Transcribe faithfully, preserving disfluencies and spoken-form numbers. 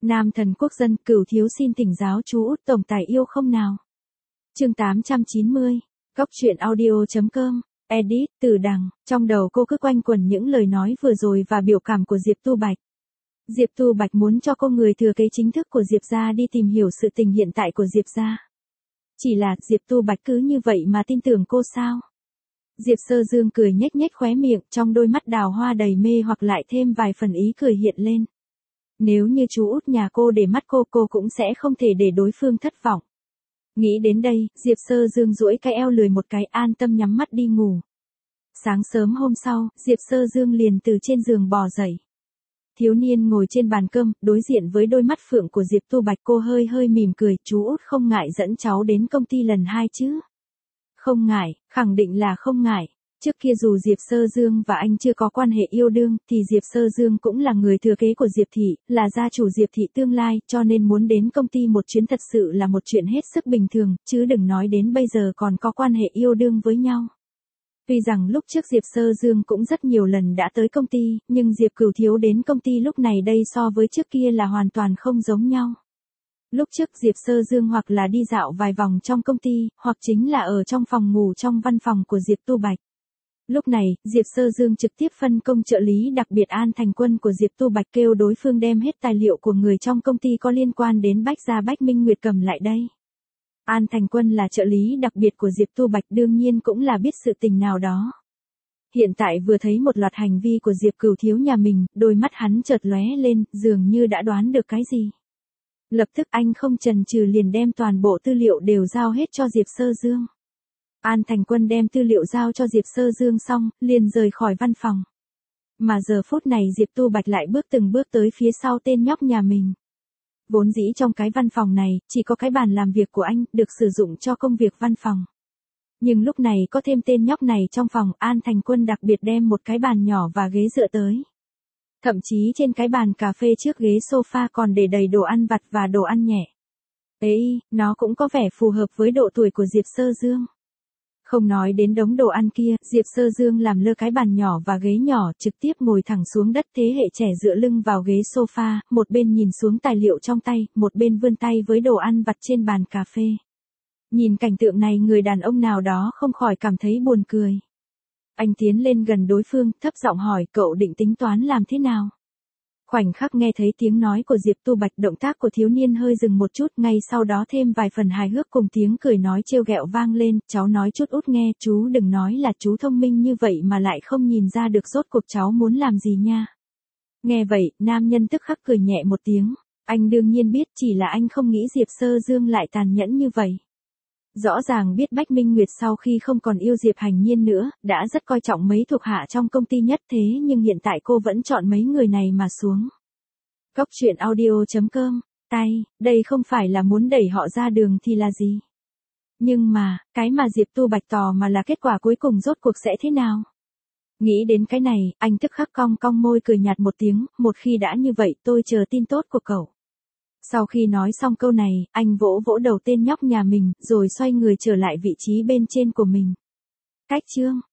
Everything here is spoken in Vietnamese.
Nam thần quốc dân, Cửu thiếu xin thỉnh giáo chú út tổng tài yêu không nào. Chương tám trăm chín mươi, Góc truyện audio.com, edit, Từ Đằng, trong đầu cô cứ quanh quẩn những lời nói vừa rồi và biểu cảm của Diệp Tu Bạch. Diệp Tu Bạch muốn cho cô người thừa kế chính thức của Diệp gia đi tìm hiểu sự tình hiện tại của Diệp gia. Chỉ là Diệp Tu Bạch cứ như vậy mà tin tưởng cô sao? Diệp Sơ Dương cười nhếch nhếch khóe miệng, trong đôi mắt đào hoa đầy mê hoặc lại thêm vài phần ý cười hiện lên. Nếu như chú út nhà cô để mắt cô, cô cũng sẽ không thể để đối phương thất vọng. Nghĩ đến đây, Diệp Sơ Dương duỗi cái eo lười một cái, an tâm nhắm mắt đi ngủ. Sáng sớm hôm sau, Diệp Sơ Dương liền từ trên giường bò dậy. Thiếu niên ngồi trên bàn cơm, đối diện với đôi mắt phượng của Diệp Tu Bạch, cô hơi hơi mỉm cười, chú út không ngại dẫn cháu đến công ty lần hai chứ? Không ngại, khẳng định là không ngại. Trước kia dù Diệp Sơ Dương và anh chưa có quan hệ yêu đương, thì Diệp Sơ Dương cũng là người thừa kế của Diệp Thị, là gia chủ Diệp Thị tương lai, cho nên muốn đến công ty một chuyến thật sự là một chuyện hết sức bình thường, chứ đừng nói đến bây giờ còn có quan hệ yêu đương với nhau. Tuy rằng lúc trước Diệp Sơ Dương cũng rất nhiều lần đã tới công ty, nhưng Diệp Cửu Thiếu đến công ty lúc này đây so với trước kia là hoàn toàn không giống nhau. Lúc trước Diệp Sơ Dương hoặc là đi dạo vài vòng trong công ty, hoặc chính là ở trong phòng ngủ trong văn phòng của Diệp Tu Bạch. Lúc này, Diệp Sơ Dương trực tiếp phân công trợ lý đặc biệt An Thành Quân của Diệp Tu Bạch kêu đối phương đem hết tài liệu của người trong công ty có liên quan đến Bách Gia Bách Minh Nguyệt cầm lại đây. An Thành Quân là trợ lý đặc biệt của Diệp Tu Bạch, đương nhiên cũng là biết sự tình nào đó. Hiện tại vừa thấy một loạt hành vi của Diệp Cửu Thiếu nhà mình, đôi mắt hắn chợt lóe lên, dường như đã đoán được cái gì. Lập tức anh không chần chừ liền đem toàn bộ tư liệu đều giao hết cho Diệp Sơ Dương. An Thành Quân đem tư liệu giao cho Diệp Sơ Dương xong, liền rời khỏi văn phòng. Mà giờ phút này Diệp Tu Bạch lại bước từng bước tới phía sau tên nhóc nhà mình. Vốn dĩ trong cái văn phòng này, chỉ có cái bàn làm việc của anh, được sử dụng cho công việc văn phòng. Nhưng lúc này có thêm tên nhóc này trong phòng, An Thành Quân đặc biệt đem một cái bàn nhỏ và ghế dựa tới. Thậm chí trên cái bàn cà phê trước ghế sofa còn để đầy đồ ăn vặt và đồ ăn nhẹ. Ê, nó cũng có vẻ phù hợp với độ tuổi của Diệp Sơ Dương. Không nói đến đống đồ ăn kia, Diệp Sơ Dương làm lơ cái bàn nhỏ và ghế nhỏ, trực tiếp ngồi thẳng xuống đất, thế hệ trẻ dựa lưng vào ghế sofa, một bên nhìn xuống tài liệu trong tay, một bên vươn tay với đồ ăn vặt trên bàn cà phê. Nhìn cảnh tượng này, người đàn ông nào đó không khỏi cảm thấy buồn cười. Anh tiến lên gần đối phương, thấp giọng hỏi, cậu định tính toán làm thế nào? Khoảnh khắc nghe thấy tiếng nói của Diệp Tu Bạch, động tác của thiếu niên hơi dừng một chút, ngay sau đó thêm vài phần hài hước cùng tiếng cười nói trêu ghẹo vang lên, cháu nói chút út nghe, chú đừng nói là chú thông minh như vậy mà lại không nhìn ra được rốt cuộc cháu muốn làm gì nha. Nghe vậy, nam nhân tức khắc cười nhẹ một tiếng, anh đương nhiên biết, chỉ là anh không nghĩ Diệp Sơ Dương lại tàn nhẫn như vậy. Rõ ràng biết Bách Minh Nguyệt sau khi không còn yêu Diệp Hành Nhiên nữa, đã rất coi trọng mấy thuộc hạ trong công ty nhất, thế nhưng hiện tại cô vẫn chọn mấy người này mà xuống. Góc truyện audio.com, tay, đây không phải là muốn đẩy họ ra đường thì là gì? Nhưng mà, cái mà Diệp Tu Bạch tò mà là kết quả cuối cùng rốt cuộc sẽ thế nào? Nghĩ đến cái này, anh tức khắc cong cong môi cười nhạt một tiếng, một khi đã như vậy tôi chờ tin tốt của cậu. Sau khi nói xong câu này, anh vỗ vỗ đầu tên nhóc nhà mình, rồi xoay người trở lại vị trí bên trên của mình. Cách chương